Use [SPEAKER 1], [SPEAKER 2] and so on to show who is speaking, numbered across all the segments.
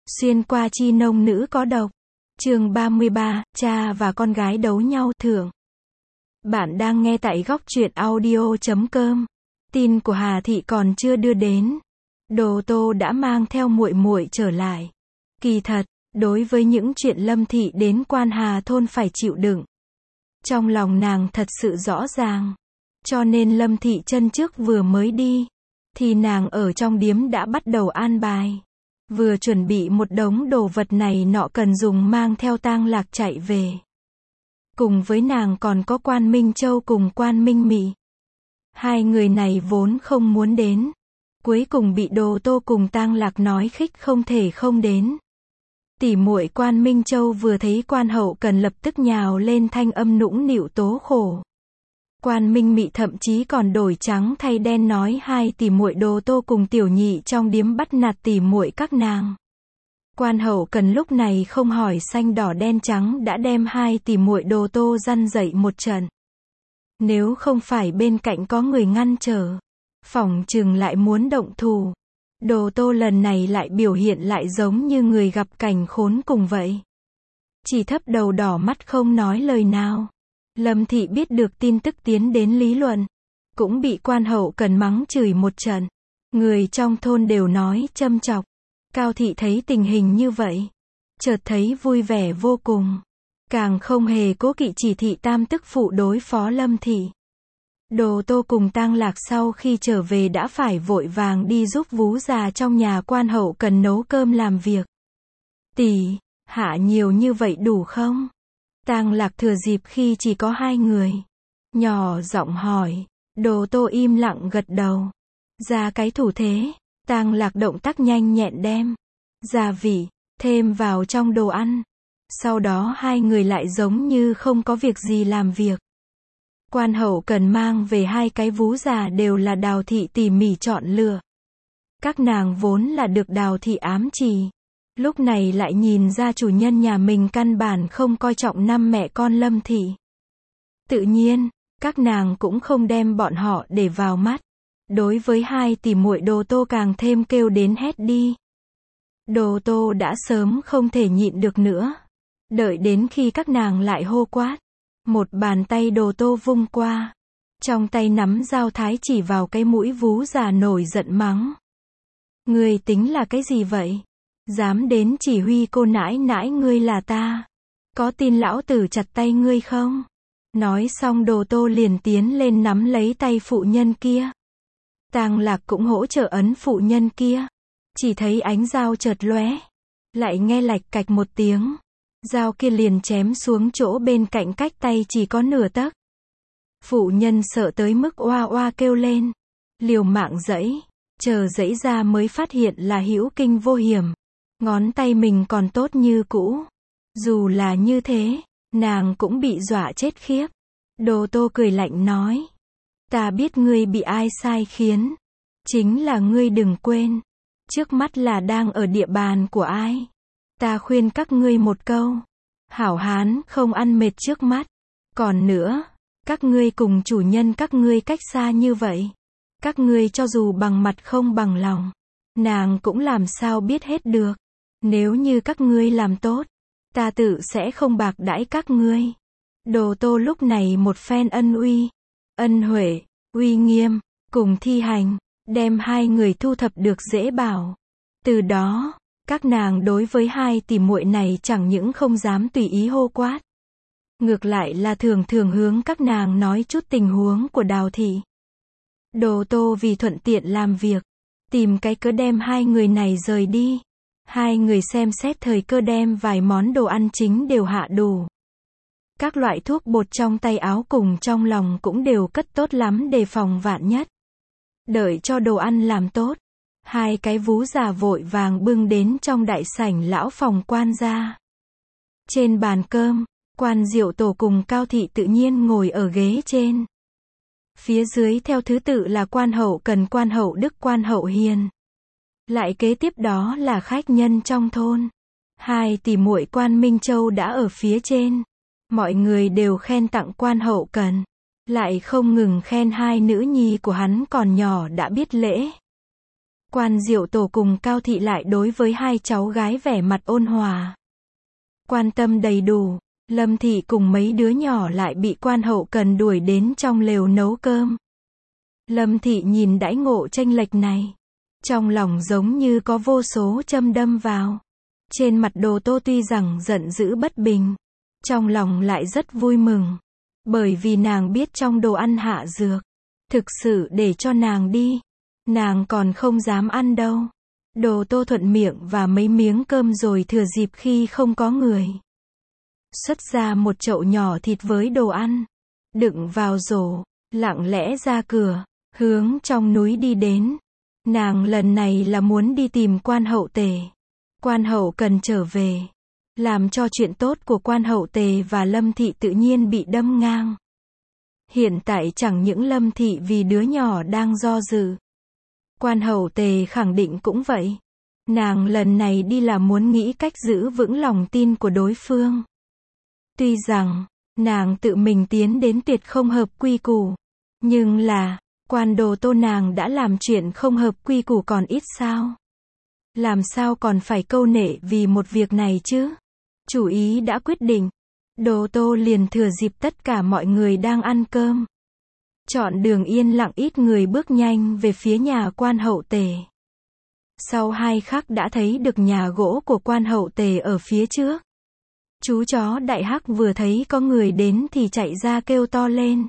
[SPEAKER 1] Xuyên qua chi nông nữ có độc. Chương 33, cha và con gái đấu nhau thưởng. Bạn đang nghe tại góc truyện audio.com. Tin của Hà Thị còn chưa đưa đến. Đồ Tô đã mang theo muội muội trở lại. Kỳ thật, đối với những chuyện Lâm Thị đến Quan Hà thôn phải chịu đựng, trong lòng nàng thật sự rõ ràng. Cho nên Lâm Thị chân trước vừa mới đi, thì nàng ở trong điếm đã bắt đầu an bài. Vừa chuẩn bị một đống đồ vật này nọ cần dùng mang theo Tang Lạc chạy về. Cùng với nàng còn có Quan Minh Châu cùng Quan Minh Mị. Hai người này vốn không muốn đến. Cuối cùng bị Đồ Tô cùng Tang Lạc nói khích không thể không đến. Tỉ muội Quan Minh Châu vừa thấy Quan Hậu Cần lập tức nhào lên thanh âm nũng nịu tố khổ. Quan Minh Mị thậm chí còn đổi trắng thay đen nói hai tỉ muội Đồ Tô cùng Tiểu Nhị trong điếm bắt nạt tỉ muội các nàng. Quan Hậu Cần lúc này không hỏi xanh đỏ đen trắng đã đem hai tỉ muội Đồ Tô răn dậy một trận. Nếu không phải bên cạnh có người ngăn trở, phỏng chừng lại muốn động thủ. Đồ Tô lần này lại biểu hiện lại giống như người gặp cảnh khốn cùng vậy. Chỉ thấp đầu đỏ mắt không nói lời nào. Lâm Thị biết được tin tức tiến đến lý luận, cũng bị Quan Hậu Cần mắng chửi một trận. Người trong thôn đều nói châm chọc. Cao Thị thấy tình hình như vậy, chợt thấy vui vẻ vô cùng. Càng không hề cố kỵ chỉ thị tam tức phụ đối phó Lâm Thị. Đồ Tô cùng Tang Lạc sau khi trở về đã phải vội vàng đi giúp vú già trong nhà Quan Hậu Cần nấu cơm làm việc. Tỷ, hạ nhiều như vậy đủ không? Tang Lạc thừa dịp khi chỉ có hai người, nhỏ giọng hỏi. Đồ Tô im lặng gật đầu, ra cái thủ thế. Tang Lạc động tác nhanh nhẹn đem gia vị thêm vào trong đồ ăn. Sau đó hai người lại giống như không có việc gì làm việc. Quan Hậu Cần mang về hai cái vú già đều là Đào Thị tỉ mỉ chọn lựa. Các nàng vốn là được Đào Thị ám chỉ, lúc này lại nhìn ra chủ nhân nhà mình căn bản không coi trọng năm mẹ con Lâm Thị. Tự nhiên, các nàng cũng không đem bọn họ để vào mắt. Đối với hai tỉ muội Đồ Tô càng thêm kêu đến hét đi. Đồ Tô đã sớm không thể nhịn được nữa. Đợi đến khi các nàng lại hô quát, một bàn tay Đồ Tô vung qua, trong tay nắm dao thái chỉ vào cái mũi vú già nổi giận mắng. Ngươi tính là cái gì vậy? Dám đến chỉ huy cô nãi nãi ngươi là ta. Có tin lão tử chặt tay ngươi không? Nói xong Đồ Tô liền tiến lên nắm lấy tay phụ nhân kia. Tang Lạc cũng hỗ trợ ấn phụ nhân kia. Chỉ thấy ánh dao chợt lóe, lại nghe lạch cạch một tiếng. Dao kia liền chém xuống chỗ bên cạnh cách tay chỉ có nửa tấc. Phụ nhân sợ tới mức oa oa kêu lên, liều mạng giãy, chờ giãy ra mới phát hiện là hữu kinh vô hiểm. Ngón tay mình còn tốt như cũ. Dù là như thế, nàng cũng bị dọa chết khiếp. Đồ Tô cười lạnh nói, ta biết ngươi bị ai sai khiến. Chính là ngươi đừng quên, trước mắt là đang ở địa bàn của ai. Ta khuyên các ngươi một câu, hảo hán không ăn mệt trước mắt. Còn nữa, các ngươi cùng chủ nhân các ngươi cách xa như vậy. Các ngươi cho dù bằng mặt không bằng lòng, nàng cũng làm sao biết hết được. Nếu như các ngươi làm tốt, ta tự sẽ không bạc đãi các ngươi. Đồ Tô lúc này một phen ân uy, ân huệ, uy nghiêm, cùng thi hành, đem hai người thu thập được dễ bảo. Từ đó, các nàng đối với hai tỉ muội này chẳng những không dám tùy ý hô quát. Ngược lại là thường thường hướng các nàng nói chút tình huống của Đào Thị. Đồ Tô vì thuận tiện làm việc, tìm cái cớ đem hai người này rời đi. Hai người xem xét thời cơ đem vài món đồ ăn chính đều hạ đủ. Các loại thuốc bột trong tay áo cùng trong lòng cũng đều cất tốt lắm đề phòng vạn nhất. Đợi cho đồ ăn làm tốt, hai cái vú già vội vàng bưng đến trong đại sảnh lão phòng Quan gia. Trên bàn cơm, Quan Diệu Tổ cùng Cao Thị tự nhiên ngồi ở ghế trên. Phía dưới theo thứ tự là Quan Hậu Cần, Quan Hậu Đức, Quan Hậu Hiền. Lại kế tiếp đó là khách nhân trong thôn. Hai tỉ muội Quan Minh Châu đã ở phía trên. Mọi người đều khen tặng Quan Hậu Cần, lại không ngừng khen hai nữ nhi của hắn còn nhỏ đã biết lễ. Quan Diệu Tổ cùng Cao Thị lại đối với hai cháu gái vẻ mặt ôn hòa, quan tâm đầy đủ. Lâm Thị cùng mấy đứa nhỏ lại bị quan hậu cần đuổi đến trong lều nấu cơm. Lâm Thị nhìn đãi ngộ chênh lệch này, trong lòng giống như có vô số châm đâm vào. Trên mặt Đồ Tô tuy rằng giận dữ bất bình, trong lòng lại rất vui mừng, bởi vì nàng biết trong đồ ăn hạ dược, thực sự để cho nàng đi, nàng còn không dám ăn đâu. Đồ Tô thuận miệng và mấy miếng cơm rồi thừa dịp khi không có người, xuất ra một chậu nhỏ thịt với đồ ăn, đựng vào rổ, lặng lẽ ra cửa, hướng trong núi đi đến. Nàng lần này là muốn đi tìm quan hậu Tề. Quan hậu cần trở về, làm cho chuyện tốt của quan hậu Tề và Lâm Thị tự nhiên bị đâm ngang. Hiện tại chẳng những Lâm Thị vì đứa nhỏ đang do dự, quan hậu Tề khẳng định cũng vậy. Nàng lần này đi là muốn nghĩ cách giữ vững lòng tin của đối phương. Tuy rằng, nàng tự mình tiến đến tuyệt không hợp quy củ, nhưng là, quan Đồ Tô nàng đã làm chuyện không hợp quy củ còn ít sao? Làm sao còn phải câu nệ vì một việc này chứ? Chủ ý đã quyết định, Đồ Tô liền thừa dịp tất cả mọi người đang ăn cơm, chọn đường yên lặng ít người bước nhanh về phía nhà quan hậu Tề. Sau 2 khắc đã thấy được nhà gỗ của quan hậu Tề ở phía trước. Chú chó Đại Hắc vừa thấy có người đến thì chạy ra kêu to lên.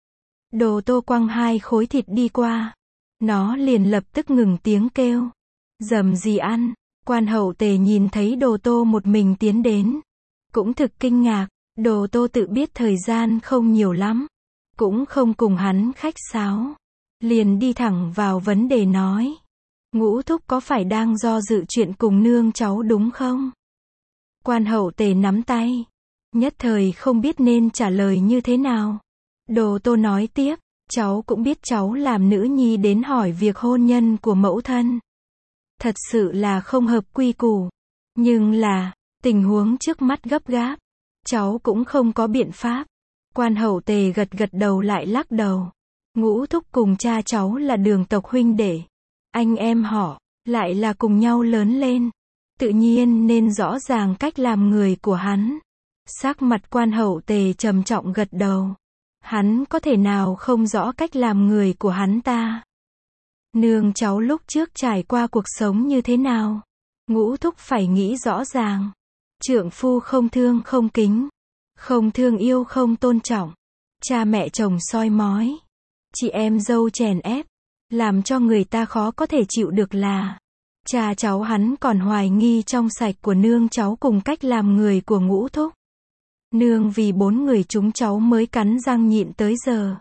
[SPEAKER 1] Đồ Tô quăng 2 khối thịt đi qua, nó liền lập tức ngừng tiếng kêu. Dầm gì ăn? Quan hậu Tề nhìn thấy Đồ Tô một mình tiến đến, cũng thực kinh ngạc. Đồ Tô tự biết thời gian không nhiều lắm, cũng không cùng hắn khách sáo, liền đi thẳng vào vấn đề nói: Ngũ thúc có phải đang do dự chuyện cùng nương cháu đúng không? Quan hậu Tề nắm tay, nhất thời không biết nên trả lời như thế nào. Đồ Tô nói tiếp: cháu cũng biết cháu làm nữ nhi đến hỏi việc hôn nhân của mẫu thân, thật sự là không hợp quy củ, nhưng là, tình huống trước mắt gấp gáp, cháu cũng không có biện pháp. Quan hậu Tề gật gật đầu lại lắc đầu. Ngũ thúc cùng cha cháu là Đường tộc huynh đệ, anh em họ, lại là cùng nhau lớn lên, tự nhiên nên rõ ràng cách làm người của hắn. Sắc mặt quan hậu Tề trầm trọng gật đầu. Hắn có thể nào không rõ cách làm người của hắn ta? Nương cháu lúc trước trải qua cuộc sống như thế nào? Ngũ thúc phải nghĩ rõ ràng. Trượng phu không thương không kính, không thương yêu không tôn trọng, cha mẹ chồng soi mói, chị em dâu chèn ép, làm cho người ta khó có thể chịu được là cha cháu hắn còn hoài nghi trong sạch của nương cháu cùng cách làm người của ngũ thúc. Nương vì 4 người chúng cháu mới cắn răng nhịn tới giờ.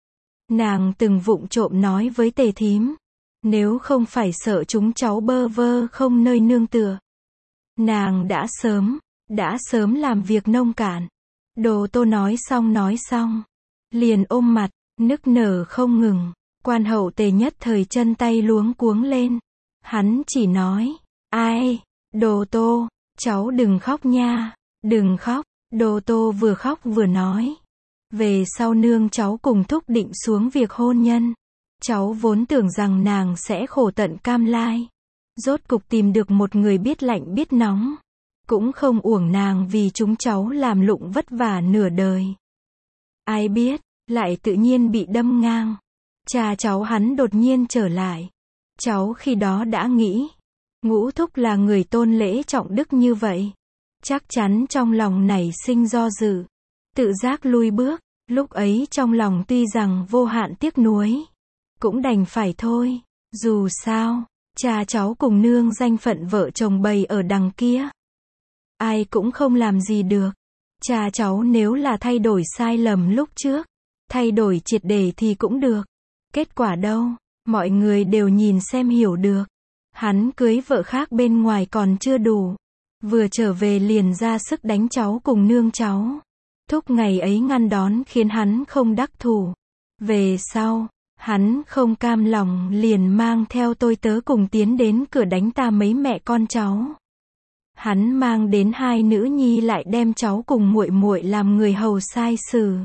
[SPEAKER 1] Nàng từng vụng trộm nói với Tề thím, nếu không phải sợ chúng cháu bơ vơ không nơi nương tựa, nàng đã sớm làm việc nông cạn. Đồ Tô nói xong, liền ôm mặt, nức nở không ngừng. Quan hậu Tề nhất thời chân tay luống cuống lên. Hắn chỉ nói, ai, Đồ Tô, cháu đừng khóc nha, đừng khóc. Đồ Tô vừa khóc vừa nói, về sau nương cháu cùng thúc định xuống việc hôn nhân. Cháu vốn tưởng rằng nàng sẽ khổ tận cam lai, rốt cục tìm được một người biết lạnh biết nóng, cũng không uổng nàng vì chúng cháu làm lụng vất vả nửa đời. Ai biết, lại tự nhiên bị đâm ngang. Cha cháu hắn đột nhiên trở lại. Cháu khi đó đã nghĩ, ngũ thúc là người tôn lễ trọng đức như vậy, chắc chắn trong lòng nảy sinh do dự, tự giác lui bước. Lúc ấy trong lòng tuy rằng vô hạn tiếc nuối, cũng đành phải thôi. Dù sao, cha cháu cùng nương danh phận vợ chồng bày ở đằng kia, ai cũng không làm gì được. Cha cháu nếu là thay đổi sai lầm lúc trước, thay đổi triệt để thì cũng được. Kết quả đâu, mọi người đều nhìn xem hiểu được. Hắn cưới vợ khác bên ngoài còn chưa đủ, vừa trở về liền ra sức đánh cháu cùng nương cháu. Thúc ngày ấy ngăn đón khiến hắn không đắc thủ. Về sau, hắn không cam lòng liền mang theo tôi tớ cùng tiến đến cửa đánh ta mấy mẹ con cháu. Hắn mang đến 2 nữ nhi lại đem cháu cùng muội muội làm người hầu sai xử.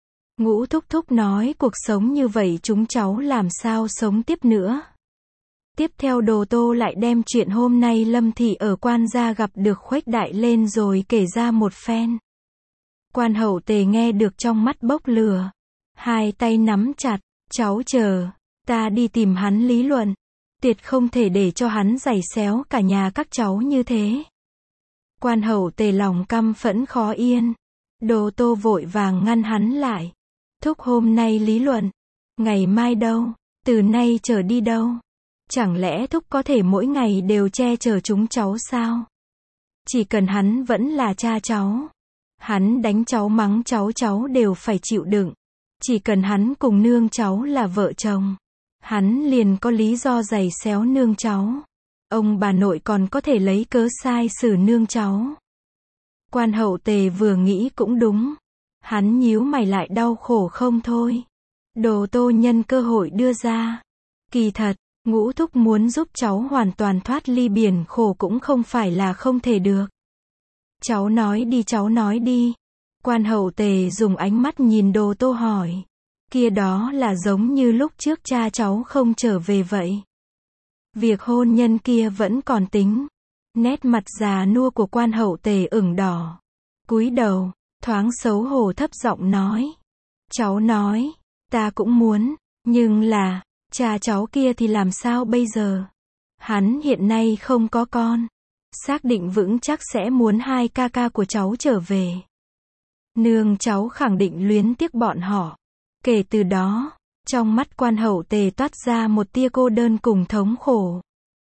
[SPEAKER 1] Ngũ thúc nói cuộc sống như vậy chúng cháu làm sao sống tiếp nữa. Tiếp theo Đồ Tô lại đem chuyện hôm nay Lâm Thị ở quan gia gặp được khuếch đại lên rồi kể ra một phen. Quan Hậu Tề nghe được trong mắt bốc lửa. Hai tay nắm chặt, cháu chờ, ta đi tìm hắn lý luận. Tuyệt không thể để cho hắn giày xéo cả nhà các cháu như thế. Quan Hậu Tề lòng căm phẫn khó yên. Đồ Tô vội vàng ngăn hắn lại. Thúc hôm nay lý luận. Ngày mai đâu? Từ nay trở đi đâu? Chẳng lẽ thúc có thể mỗi ngày đều che chở chúng cháu sao? Chỉ cần hắn vẫn là cha cháu. Hắn đánh cháu mắng cháu cháu đều phải chịu đựng. Chỉ cần hắn cùng nương cháu là vợ chồng. Hắn liền có lý do giày xéo nương cháu. Ông bà nội còn có thể lấy cớ sai xử nương cháu. Quan Hậu Tề vừa nghĩ cũng đúng. Hắn nhíu mày lại đau khổ không thôi. Đồ Tô nhân cơ hội đưa ra. Kỳ thật, Ngũ thúc muốn giúp cháu hoàn toàn thoát ly biển khổ cũng không phải là không thể được. Cháu nói đi, cháu nói đi. Quan Hậu Tề dùng ánh mắt nhìn Đồ Tô hỏi. Kia đó là giống như lúc trước cha cháu không trở về vậy. Việc hôn nhân kia vẫn còn tính. Nét mặt già nua của Quan Hậu Tề ửng đỏ. Cúi đầu, thoáng xấu hổ thấp giọng nói. Cháu nói, ta cũng muốn, nhưng là, cha cháu kia thì làm sao bây giờ? Hắn hiện nay không có con. Xác định vững chắc sẽ muốn hai ca ca của cháu trở về. Nương cháu khẳng định luyến tiếc bọn họ. Kể từ đó, trong mắt Quan Hậu Tề toát ra một tia cô đơn cùng thống khổ.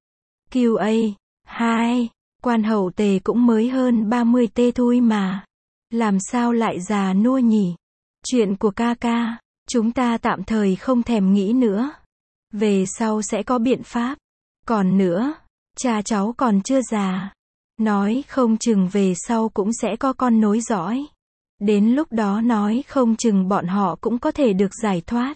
[SPEAKER 1] QA 2. Quan Hậu Tề cũng mới hơn 30 tê thôi mà. Làm sao lại già nua nhỉ? Chuyện của ca ca, chúng ta tạm thời không thèm nghĩ nữa. Về sau sẽ có biện pháp. Còn nữa, cha cháu còn chưa già. Nói không chừng về sau cũng sẽ có con nối dõi. Đến lúc đó nói không chừng bọn họ cũng có thể được giải thoát.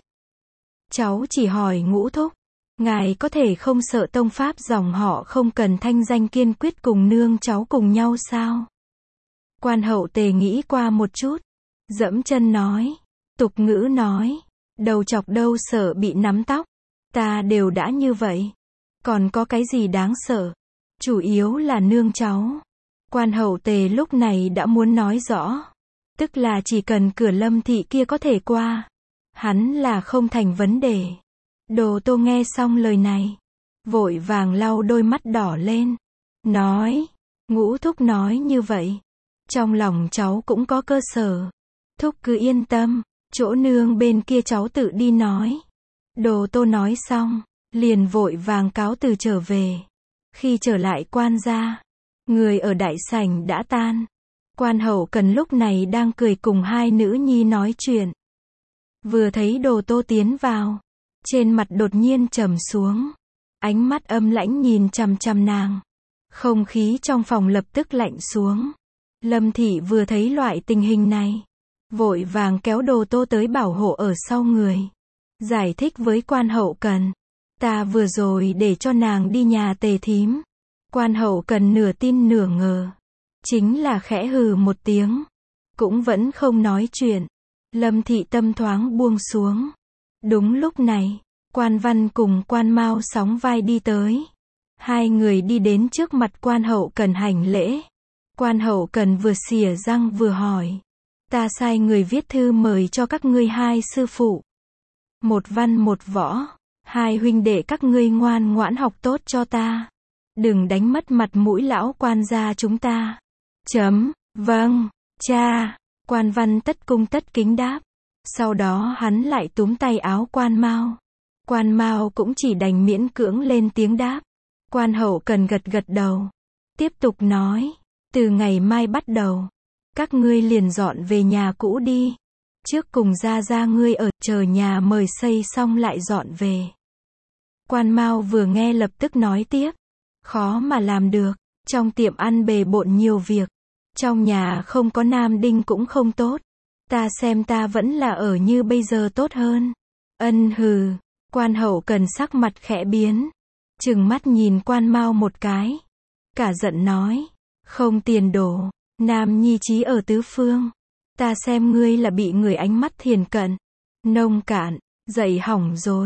[SPEAKER 1] Cháu chỉ hỏi Ngũ thúc, ngài có thể không sợ tông pháp dòng họ không cần thanh danh kiên quyết cùng nương cháu cùng nhau sao? Quan Hậu Tề nghĩ qua một chút, dẫm chân nói, tục ngữ nói, đầu chọc đâu sợ bị nắm tóc, ta đều đã như vậy, còn có cái gì đáng sợ, chủ yếu là nương cháu. Quan Hậu Tề lúc này đã muốn nói rõ, tức là chỉ cần cửa Lâm thị kia có thể qua, hắn là không thành vấn đề. Đồ Tô nghe xong lời này, vội vàng lau đôi mắt đỏ lên, nói, Ngũ thúc nói như vậy, trong lòng cháu cũng có cơ sở. Thúc cứ yên tâm, chỗ nương bên kia cháu tự đi nói. Đồ Tô nói xong, liền vội vàng cáo từ trở về. Khi trở lại quan gia, người ở đại sảnh đã tan. Quan Hậu Cần lúc này đang cười cùng hai nữ nhi nói chuyện. Vừa thấy Đồ Tô tiến vào, trên mặt đột nhiên trầm xuống, ánh mắt âm lãnh nhìn chằm chằm nàng. Không khí trong phòng lập tức lạnh xuống. Lâm thị vừa thấy loại tình hình này, vội vàng kéo Đồ Tô tới bảo hộ ở sau người. Giải thích với Quan Hậu Cần, ta vừa rồi để cho nàng đi nhà Tề thím. Quan Hậu Cần nửa tin nửa ngờ, chính là khẽ hừ một tiếng, cũng vẫn không nói chuyện. Lâm thị tâm thoáng buông xuống. Đúng lúc này, Quan Văn cùng Quan Mao sóng vai đi tới. Hai người đi đến trước mặt Quan Hậu Cần hành lễ. Quan Hậu Cần vừa xỉa răng vừa hỏi, ta sai người viết thư mời cho các ngươi hai sư phụ. Một văn một võ, hai huynh đệ các ngươi ngoan ngoãn học tốt cho ta. Đừng đánh mất mặt mũi lão quan gia chúng ta. Vâng, cha. Quan Văn tất cung tất kính đáp. Sau đó hắn lại túm tay áo Quan Mao. Quan Mao cũng chỉ đành miễn cưỡng lên tiếng đáp. Quan Hậu Cần gật gật đầu, tiếp tục nói, từ ngày mai bắt đầu, các ngươi liền dọn về nhà cũ đi. Trước cùng gia ngươi ở, chờ nhà mời xây xong lại dọn về. Quan Mao vừa nghe lập tức nói tiếp, khó mà làm được, trong tiệm ăn bề bộn nhiều việc, trong nhà không có nam đinh cũng không tốt, ta xem ta vẫn là ở như bây giờ tốt hơn. Ân hừ. Quan Hậu Cần sắc mặt khẽ biến, trừng mắt nhìn Quan Mao một cái, cả giận nói, không tiền đồ, nam nhi trí ở tứ phương, ta xem ngươi là bị người ánh mắt thiền cận, nông cạn, dạy hỏng rồi.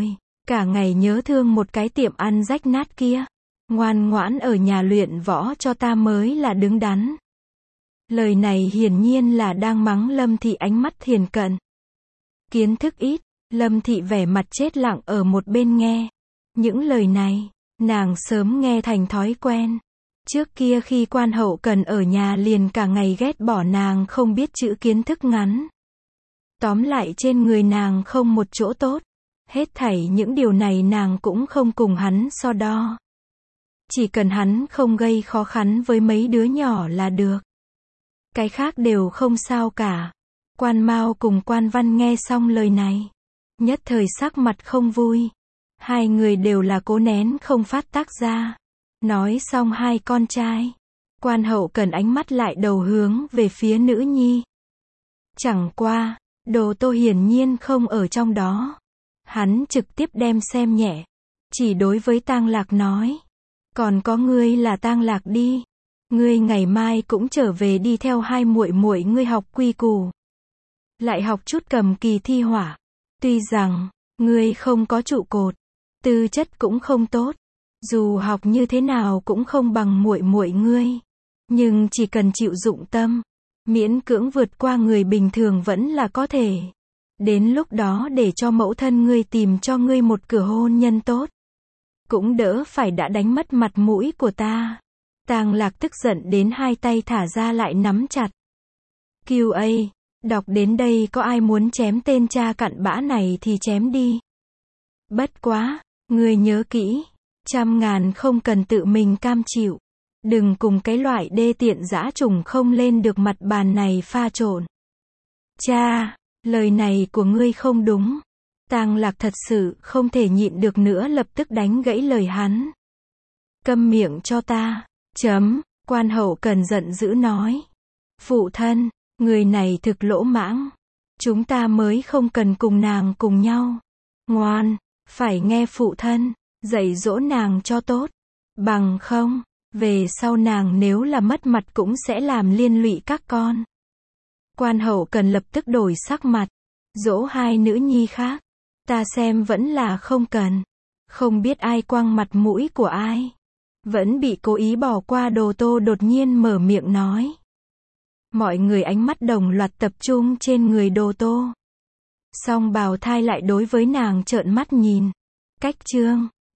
[SPEAKER 1] Cả ngày nhớ thương một cái tiệm ăn rách nát kia. Ngoan ngoãn ở nhà luyện võ cho ta mới là đứng đắn. Lời này hiển nhiên là đang mắng Lâm Thị ánh mắt thiền cận. Kiến thức ít, Lâm Thị vẻ mặt chết lặng ở một bên nghe. Những lời này, nàng sớm nghe thành thói quen. Trước kia khi Quan Hậu Cần ở nhà liền cả ngày ghét bỏ nàng không biết chữ kiến thức ngắn. Tóm lại trên người nàng không một chỗ tốt. Hết thảy những điều này nàng cũng không cùng hắn so đo. Chỉ cần hắn không gây khó khăn với mấy đứa nhỏ là được. Cái khác đều không sao cả. Quan Mao cùng Quan Văn nghe xong lời này, nhất thời sắc mặt không vui. Hai người đều là cố nén không phát tác ra. Nói xong hai con trai, Quan Hậu Cần ánh mắt lại đầu hướng về phía nữ nhi. Chẳng qua, Đồ Tô hiển nhiên không ở trong đó. Hắn trực tiếp đem xem nhẹ, chỉ đối với Tang Lạc nói. Còn có ngươi là Tang Lạc đi. Ngươi ngày mai cũng trở về đi theo hai muội muội ngươi học quy củ. Lại học chút cầm kỳ thi hỏa. Tuy rằng, ngươi không có trụ cột, tư chất cũng không tốt. Dù học như thế nào cũng không bằng muội muội ngươi. Nhưng chỉ cần chịu dụng tâm, miễn cưỡng vượt qua người bình thường vẫn là có thể. Đến lúc đó để cho mẫu thân ngươi tìm cho ngươi một cửa hôn nhân tốt. Cũng đỡ phải đã đánh mất mặt mũi của ta. Tang Lạc tức giận đến hai tay thả ra lại nắm chặt. QA, đọc đến đây có ai muốn chém tên cha cặn bã này thì chém đi. Bất quá, ngươi nhớ kỹ, 100.000 không cần tự mình cam chịu. Đừng cùng cái loại đê tiện dã trùng không lên được mặt bàn này pha trộn. Cha, lời này của ngươi không đúng. Tang Lạc thật sự không thể nhịn được nữa lập tức đánh gãy lời hắn. Câm miệng cho ta. Quan Hậu Cần giận dữ nói. Phụ thân, người này thực lỗ mãng. Chúng ta mới không cần cùng nàng cùng nhau. Ngoan, phải nghe phụ thân, dạy dỗ nàng cho tốt. Bằng không, về sau nàng nếu là mất mặt cũng sẽ làm liên lụy các con. Quan Hậu Cần lập tức đổi sắc mặt. Dỗ hai nữ nhi khác. Ta xem vẫn là không cần. Không biết ai quăng mặt mũi của ai. Vẫn bị cố ý bỏ qua. Đồ Tô đột nhiên mở miệng nói. Mọi người ánh mắt đồng loạt tập trung trên người Đồ Tô. Song bào thai lại đối với nàng trợn mắt nhìn. Cách chương